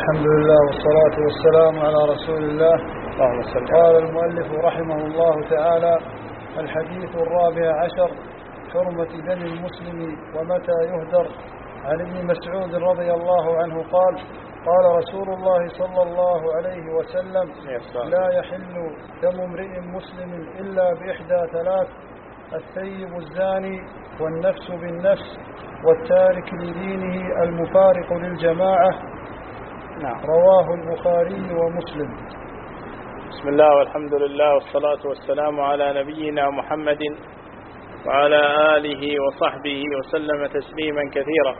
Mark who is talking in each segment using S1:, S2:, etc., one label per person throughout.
S1: الحمد لله والصلاة والسلام على رسول الله. قال المؤلف رحمه الله تعالى: الحديث الرابع عشر: حرمة دم المسلم ومتى يهدر. عن ابن مسعود رضي الله عنه قال: قال رسول الله صلى الله عليه وسلم: لا يحل دم امرئ مسلم إلا بإحدى ثلاث: الثيب الزاني، والنفس بالنفس، والتارك لدينه المفارق للجماعة. رواه البخاري ومسلم.
S2: بسم الله والحمد لله والصلاة والسلام على نبينا محمد وعلى آله وصحبه وسلم تسليما كثيرا.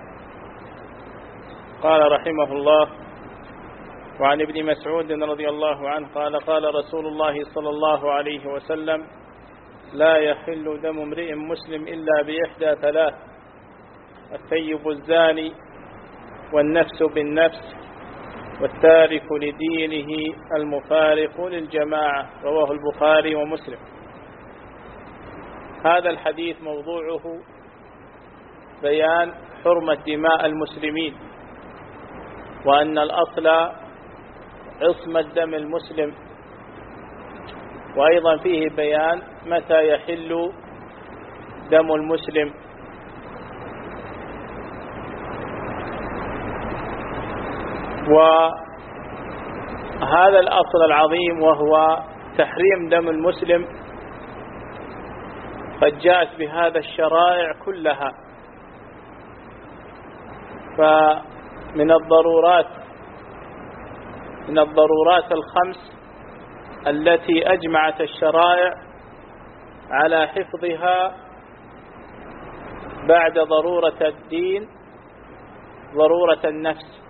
S2: قال رحمه الله: وعن ابن مسعود رضي الله عنه قال: قال رسول الله صلى الله عليه وسلم: لا يحل دم امرئ مسلم إلا بإحدى ثلاث: الثيب الزاني، والنفس بالنفس، والتارك لدينه المفارق للجماعة. رواه البخاري ومسلم. هذا الحديث موضوعه بيان حرمة دماء المسلمين، وأن الأصل عصمة دم المسلم، وأيضا فيه بيان متى يحل دم المسلم. وهذا الأصل العظيم وهو تحريم دم المسلم قد جاءت بهذا الشرائع كلها. فمن الضرورات الخمس التي أجمعت الشرائع على حفظها بعد ضرورة الدين ضرورة النفس.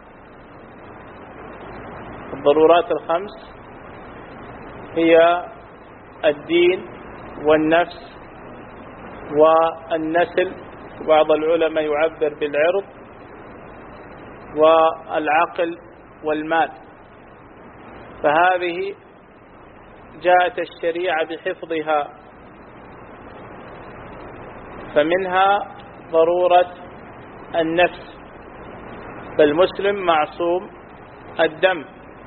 S2: الضرورات الخمس هي الدين والنفس والنسل، بعض العلماء يعبر بالعرض، والعقل والمال. فهذه جاءت الشريعة بحفظها، فمنها ضرورة النفس، فالمسلم معصوم الدم،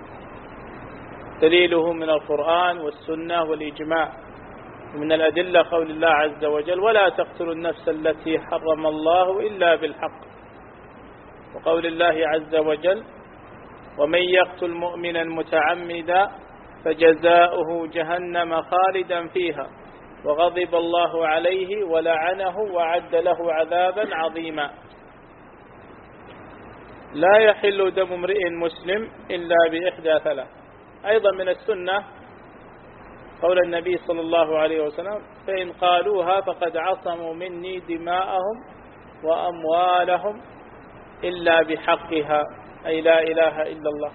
S2: دليله من القرآن والسنة والإجماع. ومن الأدلة قول الله عز وجل: ولا تقتلوا النفس التي حرم الله إلا بالحق. وقول الله عز وجل: ومن يقتل مؤمنا متعمدا فجزاؤه جهنم خالدا فيها وغضب الله عليه ولعنه وأعد له عذابا عظيما. لا يحل دم امرئ مسلم إلا بإحدى ثلاث. أيضا من السنة قول النبي صلى الله عليه وسلم: فإن قالوها فقد عصموا مني دماءهم وأموالهم إلا بحقها، أي لا إله إلا الله.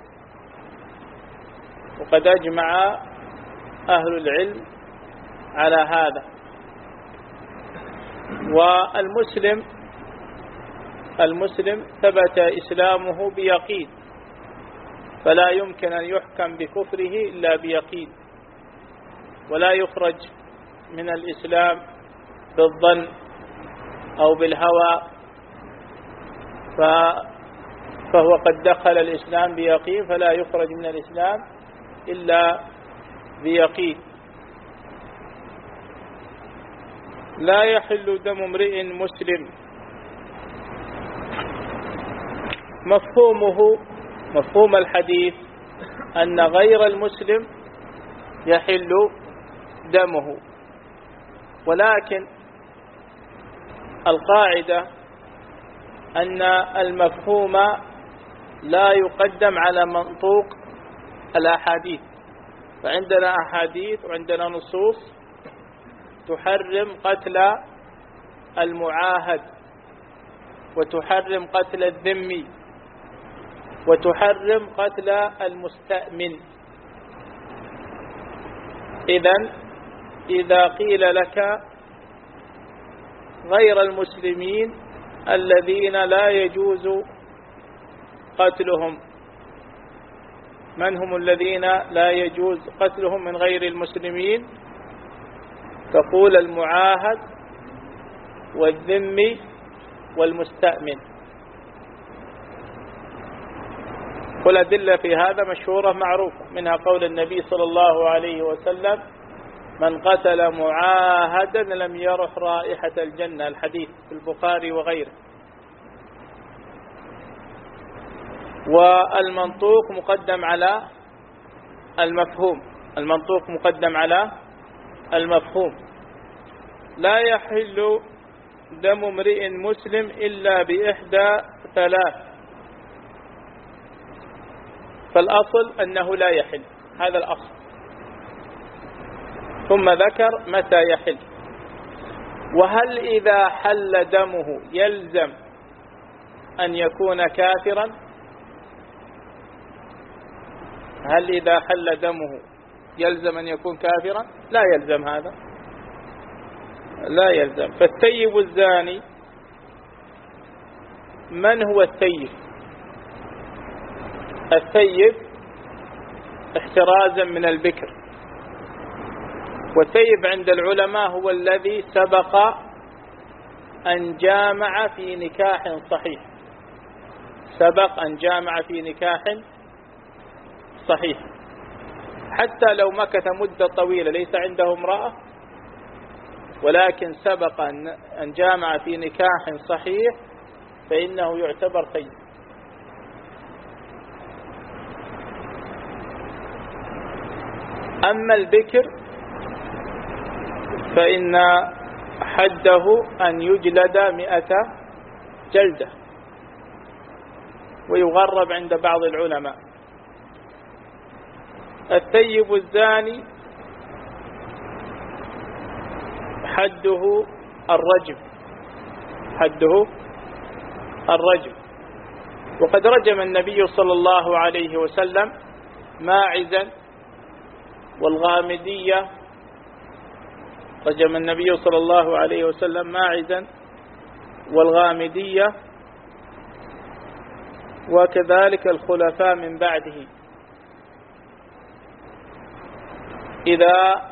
S2: وقد أجمع أهل العلم على هذا. والمسلم ثبت إسلامه بيقين، فلا يمكن أن يحكم بكفره إلا بيقين، ولا يخرج من الإسلام بالظن أو بالهوى، فهو قد دخل الإسلام بيقين، فلا يخرج من الإسلام إلا بيقين. لا يحل دم امرئ مسلم، مفهوم الحديث أن غير المسلم يحل دمه، ولكن القاعدة أن المفهوم لا يقدم على منطوق الأحاديث. فعندنا أحاديث وعندنا نصوص تحرم قتل المعاهد، وتحرم قتل الذمي، وتحرم قتل المستأمن. إذا قيل لك غير المسلمين الذين لا يجوز قتلهم، من هم الذين لا يجوز قتلهم من غير المسلمين؟ تقول المعاهد والذمي والمستأمن. والأدلة في هذا مشهورة معروفة، منها قول النبي صلى الله عليه وسلم: من قتل معاهدا لم يرح رائحة الجنة، الحديث في البخاري وغيره. والمنطوق مقدم على المفهوم، المنطوق مقدم على المفهوم. لا يحل دم امرئ مسلم إلا بإحدى ثلاث، فالأصل أنه لا يحل، هذا الأصل. ثم ذكر متى يحل. وهل إذا حل دمه يلزم أن يكون كافرا؟ هل إذا حل دمه يلزم أن يكون كافرا؟ لا يلزم هذا، لا يلزم. فالثيب الزاني، من هو الثيب؟ الثيب احترازا من البكر، والثيب عند العلماء هو الذي سبق أن جامع في نكاح صحيح، سبق أن جامع في نكاح صحيح، حتى لو مكث مدة طويلة ليس عنده امرأة، ولكن سبق أن جامع في نكاح صحيح فإنه يعتبر ثيب. أما البكر فإن حده أن يجلد 100 جلدة، ويغرب عند بعض العلماء. الثيب الزاني حده الرجم، حده الرجم. وقد رجم النبي صلى الله عليه وسلم ماعزا والغامدية، رجم النبي صلى الله عليه وسلم ماعزا والغامدية، وكذلك الخلفاء من بعده إذا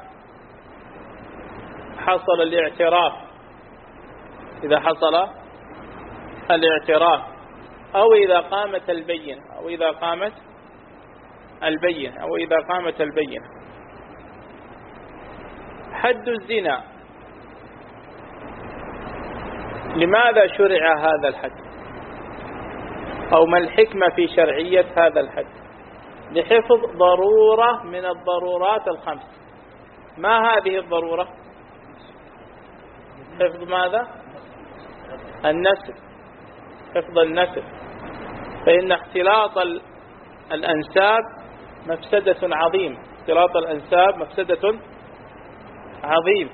S2: حصل الاعتراف، إذا حصل الاعتراف أو إذا قامت البينة، أو إذا قامت البينة، أو إذا قامت البينة. حد الزنا، لماذا شرع هذا الحد؟ أو ما الحكمة في شرعية هذا الحد؟ لحفظ ضرورة من الضرورات الخمس. ما هذه الضرورة؟ حفظ ماذا؟ النسل، حفظ النسل. فإن اختلاط الأنساب مفسدة عظيمة، اختلاط الأنساب مفسدة عظيم.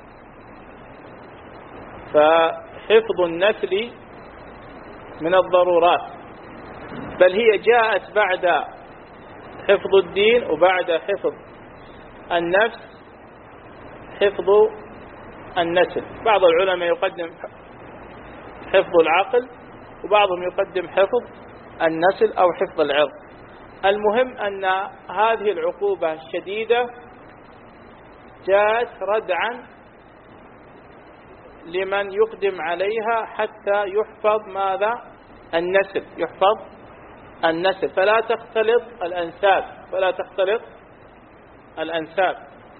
S2: فحفظ النسل من الضرورات، بل هي جاءت بعد حفظ الدين وبعد حفظ النفس حفظ النسل. بعض العلماء يقدم حفظ العقل، وبعضهم يقدم حفظ النسل أو حفظ العرض. المهم أن هذه العقوبة الشديدة جاءت ردعا لمن يقدم عليها حتى يحفظ ماذا؟ النسل، يحفظ النسل، فلا تختلط الأنساب، فلا تختلط الأنساب.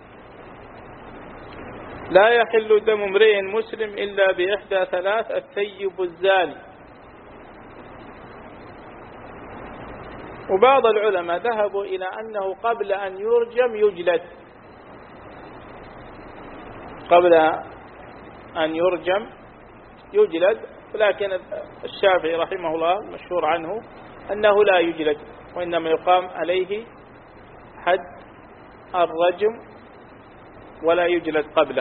S2: لا يحل دم امرئ مسلم إلا بإحدى ثلاث: الثيب الزاني. وبعض العلماء ذهبوا إلى أنه قبل أن يرجم يجلد، قبل أن يرجم يجلد، ولكن الشافعي رحمه الله مشهور عنه أنه لا يجلد، وإنما يقام عليه حد الرجم ولا يجلد قبله.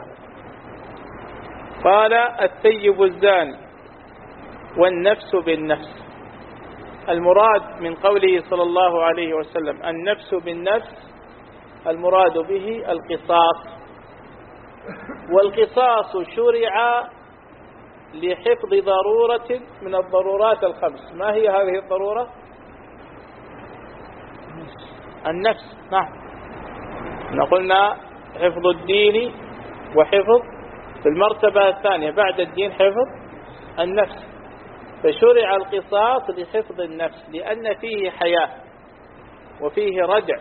S2: قال: الثيب الزاني والنفس بالنفس. المراد من قوله صلى الله عليه وسلم النفس بالنفس، المراد به القصاص. والقصاص شرع لحفظ ضرورة من الضرورات الخمس. ما هي هذه الضرورة؟ النفس. نعم، قلنا حفظ الدين وحفظ في المرتبة الثانية بعد الدين حفظ النفس. فشرع القصاص لحفظ النفس لأن فيه حياة وفيه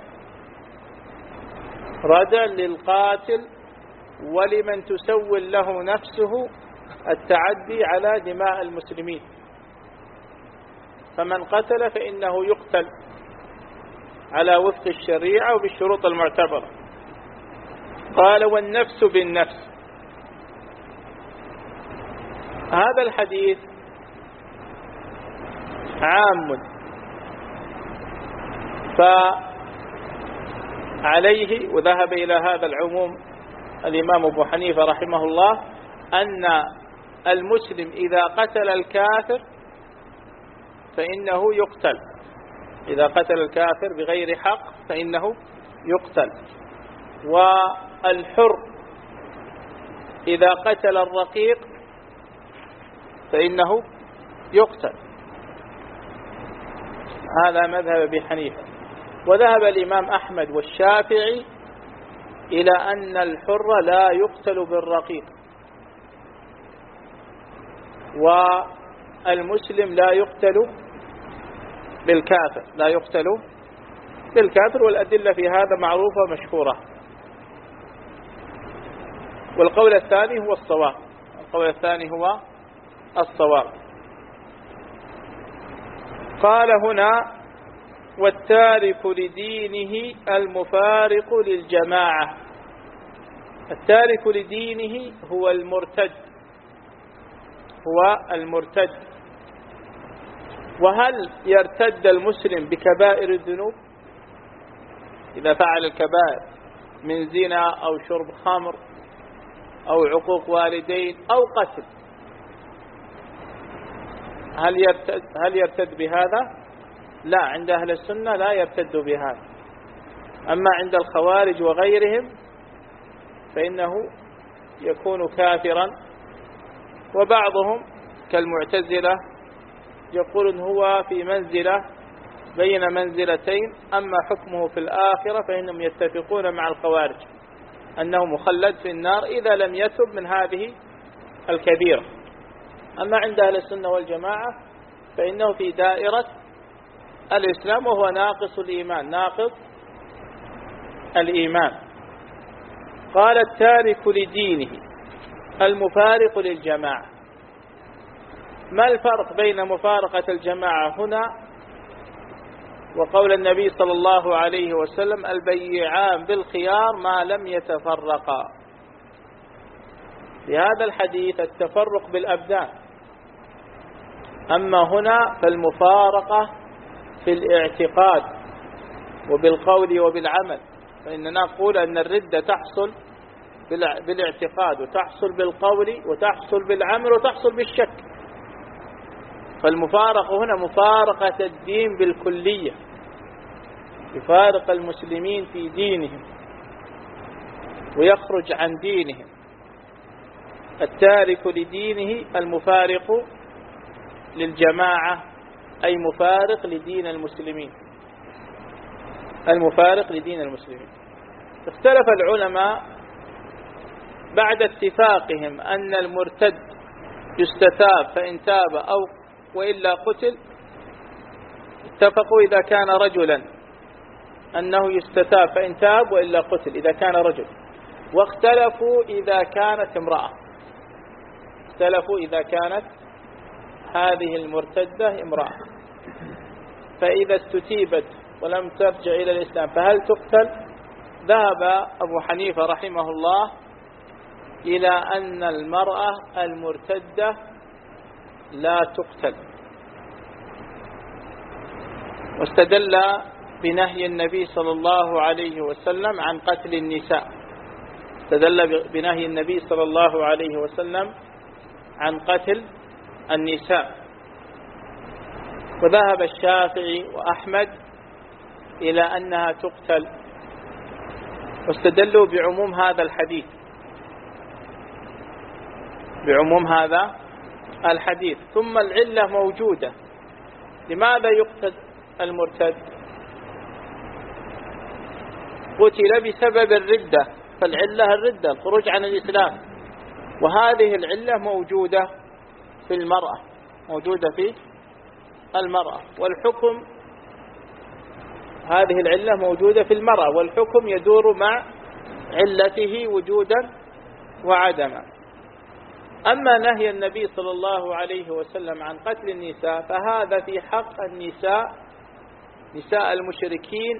S2: ردع للقاتل ولمن تسول له نفسه التعدي على دماء المسلمين. فمن قتل فإنه يقتل على وفق الشريعة وبالشروط المعتبرة. قال والنفس بالنفس. هذا الحديث عام، فعليه وذهب إلى هذا العموم الإمام أبو حنيفة رحمه الله أن المسلم إذا قتل الكافر فإنه يقتل، إذا قتل الكافر بغير حق فإنه يقتل. والحر إذا قتل الرقيق فإنه يقتل. هذا مذهب أبي حنيفة. وذهب الإمام أحمد والشافعي إلى أن الحر لا يقتل بالرقيق، والمسلم لا يقتل بالكافر، لا يقتل بالكافر، والأدلة في هذا معروفة مشهورة. والقول الثاني هو الصواب، القول الثاني هو الصواب. قال هنا والتارك لدينه المفارق للجماعة. التارك لدينه هو المرتد، هو المرتد. وهل يرتد المسلم بكبائر الذنوب إذا فعل الكبائر من زنا أو شرب خمر أو عقوق والدين أو قتل؟ هل يرتد بهذا؟ لا، عند أهل السنة لا يرتد بهذا. أما عند الخوارج وغيرهم فإنه يكون كافرا. وبعضهم كالمعتزلة يقول هو في منزلة بين منزلتين، أما حكمه في الآخرة فإنهم يتفقون مع الخوارج أنه مخلد في النار إذا لم يتب من هذه الكبيرة. أما عند أهل السنة والجماعة فإنه في دائرة الإسلام وهو ناقص الإيمان، ناقص الإيمان. قال التارك لدينه المفارق للجماعة. ما الفرق بين مفارقة الجماعة هنا وقول النبي صلى الله عليه وسلم البيعان بالخيار ما لم يتفرقا؟ في هذا الحديث التفرق بالأبدان، أما هنا فالمفارقة في الاعتقاد وبالقول وبالعمل. فإننا نقول أن الردة تحصل بالاعتقاد وتحصل بالقول وتحصل بالعمل وتحصل بالشك. فالمفارقة هنا مفارقة الدين بالكلية، يفارق المسلمين في دينهم ويخرج عن دينهم. التارك لدينه المفارق للجماعة أي مفارق لدين المسلمين، المفارق لدين المسلمين. اختلف العلماء بعد اتفاقهم أن المرتد يستتاب فإن تاب أو وإلا قتل. اتفقوا إذا كان رجلا أنه يستتاب فإن تاب وإلا قتل إذا كان رجل، واختلفوا إذا كانت امرأة، اختلفوا إذا كانت هذه المرتدة امرأة، فإذا استتيبت ولم ترجع إلى الإسلام فهل تقتل؟ ذهب أبو حنيفة رحمه الله إلى أن المرأة المرتدة لا تقتل، واستدل بنهي النبي صلى الله عليه وسلم عن قتل النساء، استدل بنهي النبي صلى الله عليه وسلم عن قتل النساء. وذهب الشافعي وأحمد إلى أنها تقتل، واستدلوا بعموم هذا الحديث، بعموم هذا الحديث. ثم العلة موجودة، لماذا يقتل المرتد؟ قتل بسبب الردة، فالعلة الردة، الخروج عن الإسلام، وهذه العلة موجودة في المرأة موجودة في المرأة، والحكم هذه العلة موجودة في المرأة، والحكم يدور مع علته وجودا وعدما. أما نهي النبي صلى الله عليه وسلم عن قتل النساء فهذا في حق النساء، نساء المشركين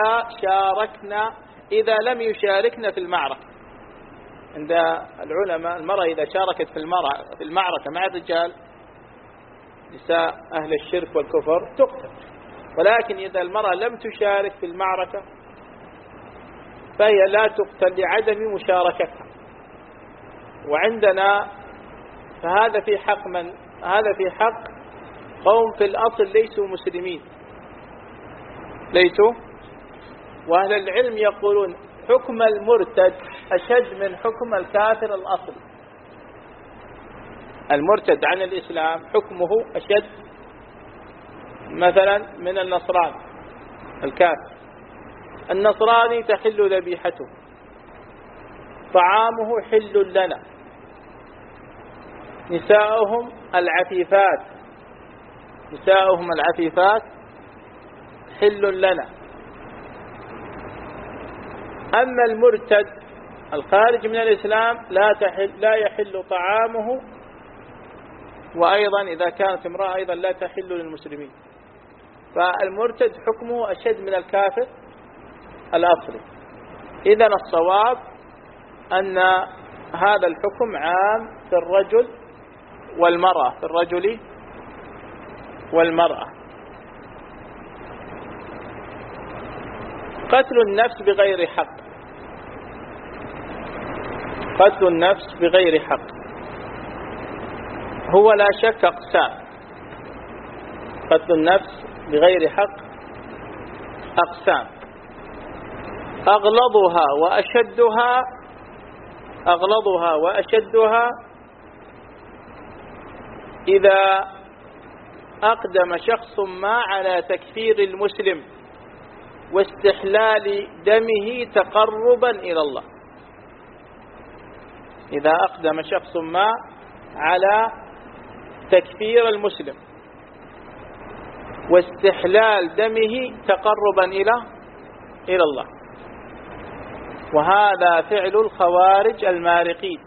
S2: إذا لم يشاركن في المعركة. عند العلماء المرأة إذا شاركت في المعركة مع الرجال، نساء أهل الشرك والكفر، تقتل. ولكن إذا المرأة لم تشارك في المعركة فهي لا تقتل لعدم مشاركتها. وعندنا فهذا في حق من؟ هذا في حق قوم في الأصل ليسوا مسلمين، وأهل العلم يقولون حكم المرتد أشد من حكم الكافر الأصلي. المرتد عن الإسلام حكمه أشد مثلا من النصراني الكافر. النصراني تحل ذبيحته، طعامه حل لنا، نساؤهم العفيفات حل لنا. أما المرتد الخارج من الإسلام لا يحل طعامه، وأيضا إذا كانت امرأة أيضا لا تحل للمسلمين. فالمرتد حكمه أشد من الكافر الأصلي. إذن الصواب أن هذا الحكم عام في الرجل والمرأة، في الرجل والمرأة. قتل النفس بغير حق، قتل النفس بغير حق هو لا شك أقسام. قتل النفس بغير حق أقسام، أغلظها وأشدها إذا أقدم شخص ما على تكفير المسلم واستحلال دمه تقربا إلى الله. إذا أقدم شخص ما على تكفير المسلم واستحلال دمه تقربا إلى الله. وهذا فعل الخوارج المارقين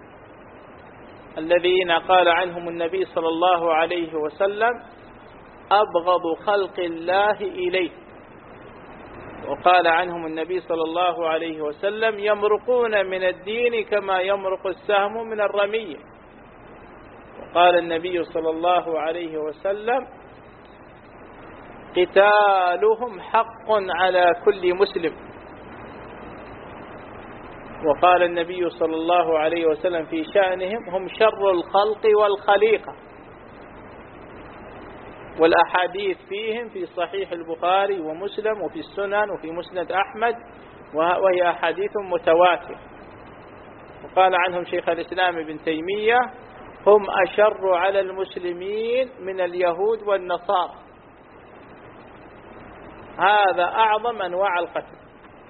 S2: الذين قال عنهم النبي صلى الله عليه وسلم أبغض خلق الله إليه. وقال عنهم النبي صلى الله عليه وسلم يمرقون من الدين كما يمرق السهم من الرمية. وقال النبي صلى الله عليه وسلم قتالهم حق على كل مسلم. وقال النبي صلى الله عليه وسلم في شأنهم هم شر الخلق والخليقة. والأحاديث فيهم في صحيح البخاري ومسلم وفي السنن وفي مسند أحمد، وهي أحاديث متواترة. وقال عنهم شيخ الإسلام ابن تيمية هم أشر على المسلمين من اليهود والنصارى. هذا أعظم أنواع القتل،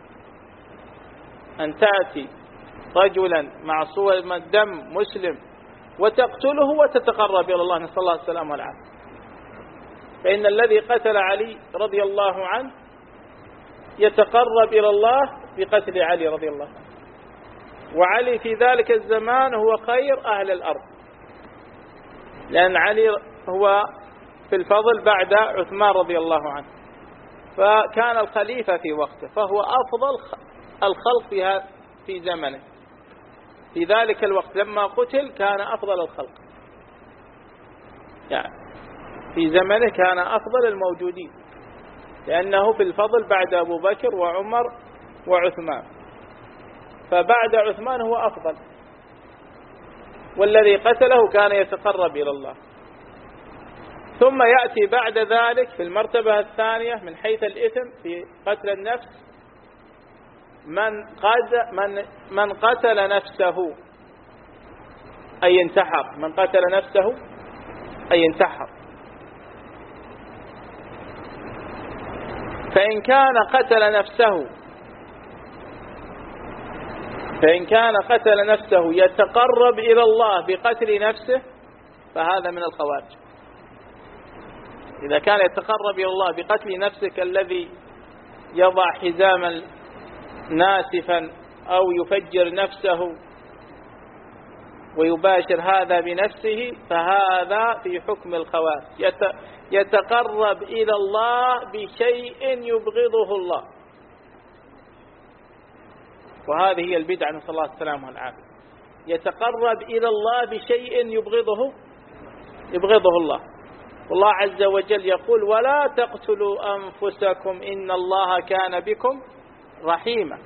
S2: أن تأتي رجلا معصوم الدم مسلم وتقتله وتتقرب إلى الله، نسأل الله السلامة والعافية. فإن الذي قتل علي رضي الله عنه يتقرب إلى الله بقتل علي رضي الله عنه، وعلي في ذلك الزمان هو خير أهل الأرض، لأن علي هو في الفضل بعد عثمان رضي الله عنه، فكان الخليفة في وقته، فهو أفضل الخلق في زمنه. في ذلك الوقت لما قتل كان أفضل الخلق، يعني في زمنه كان أفضل الموجودين، لأنه في الفضل بعد أبو بكر وعمر وعثمان، فبعد عثمان هو أفضل، والذي قتله كان يتقرب إلى الله. ثم يأتي بعد ذلك في المرتبة الثانية من حيث الإثم في قتل النفس من قتل نفسه أي انتحر، من قتل نفسه أي انتحر. فإن كان قتل نفسه يتقرب إلى الله بقتل نفسه فهذا من الخوارج. إذا كان يتقرب إلى الله بقتل نفسك الذي يضع حزاما ناسفا أو يفجر نفسه ويباشر هذا بنفسه، فهذا في حكم الخوارج، يتقرب إلى الله بشيء يبغضه الله، وهذه هي البدعة، نسأل الله السلامة والعافية. يتقرب إلى الله بشيء يبغضه الله. والله عز وجل يقول: ولا تقتلوا أنفسكم إن الله كان بكم رحيما.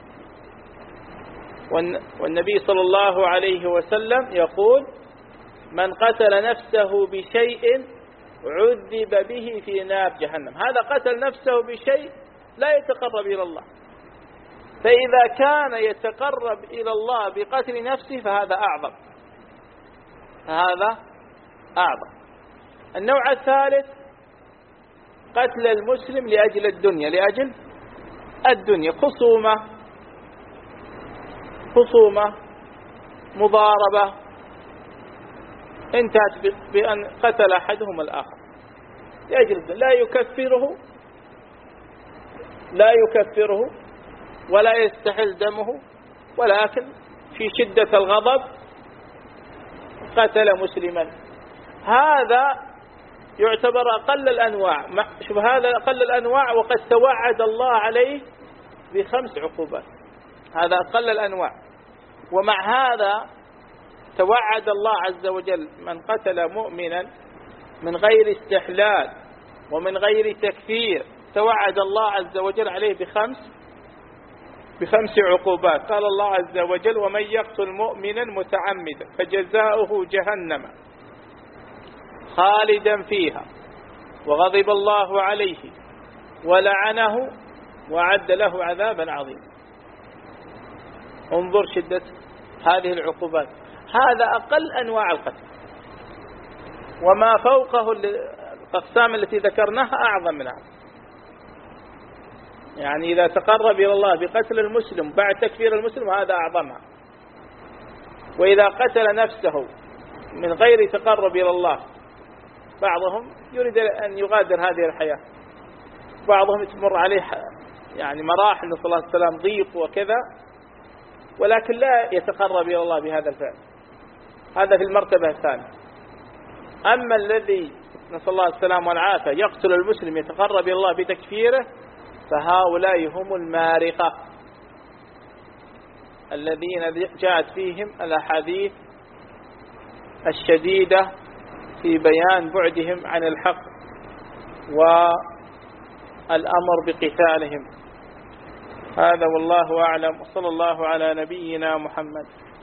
S2: والنبي صلى الله عليه وسلم يقول: من قتل نفسه بشيء عذب به في نار جهنم. هذا قتل نفسه بشيء لا يتقرب إلى الله، فإذا كان يتقرب إلى الله بقتل نفسه فهذا أعظم. النوع الثالث قتل المسلم لأجل الدنيا، خصومة، مضاربة، انتهت بأن قتل أحدهم الآخر لأجل الدنيا، لا يكفره ولا يستحل دمه، ولكن في شدة الغضب قتل مسلما. هذا يعتبر أقل الأنواع. شوف، هذا أقل الأنواع، وقد توعد الله عليه ب5 عقوبات. هذا أقل الأنواع، ومع هذا توعد الله عز وجل من قتل مؤمنا من غير استحلال ومن غير تكفير، توعد الله عز وجل عليه ب5 عقوبات. قال الله عز وجل: ومن يقتل مؤمنا متعمدا فجزاؤه جهنم خالدا فيها وغضب الله عليه ولعنه وأعد له عذابا عظيما. انظر شدة هذه العقوبات. هذا أقل أنواع القتل، وما فوقه الأقسام التي ذكرناها أعظم من هذا. يعني إذا تقرب إلى الله بقتل المسلم بعد تكفير المسلم هذا أعظمها. وإذا قتل نفسه من غير تقرب إلى الله، بعضهم يريد أن يغادر هذه الحياة، بعضهم تمر عليه يعني مراحل، نسأل الله السلام، ضيق وكذا، ولكن لا يتقرب إلى الله بهذا الفعل، هذا في المرتبة الثانية. أما الذي نسأل الله السلام والعافية يقتل المسلم يتقرب إلى الله بتكفيره، فهؤلاء هم المارقة الذين جاءت فيهم الأحاديث الشديدة في بيان بعدهم عن الحق والأمر بقتالهم. هذا والله أعلم، وصلى الله على نبينا محمد.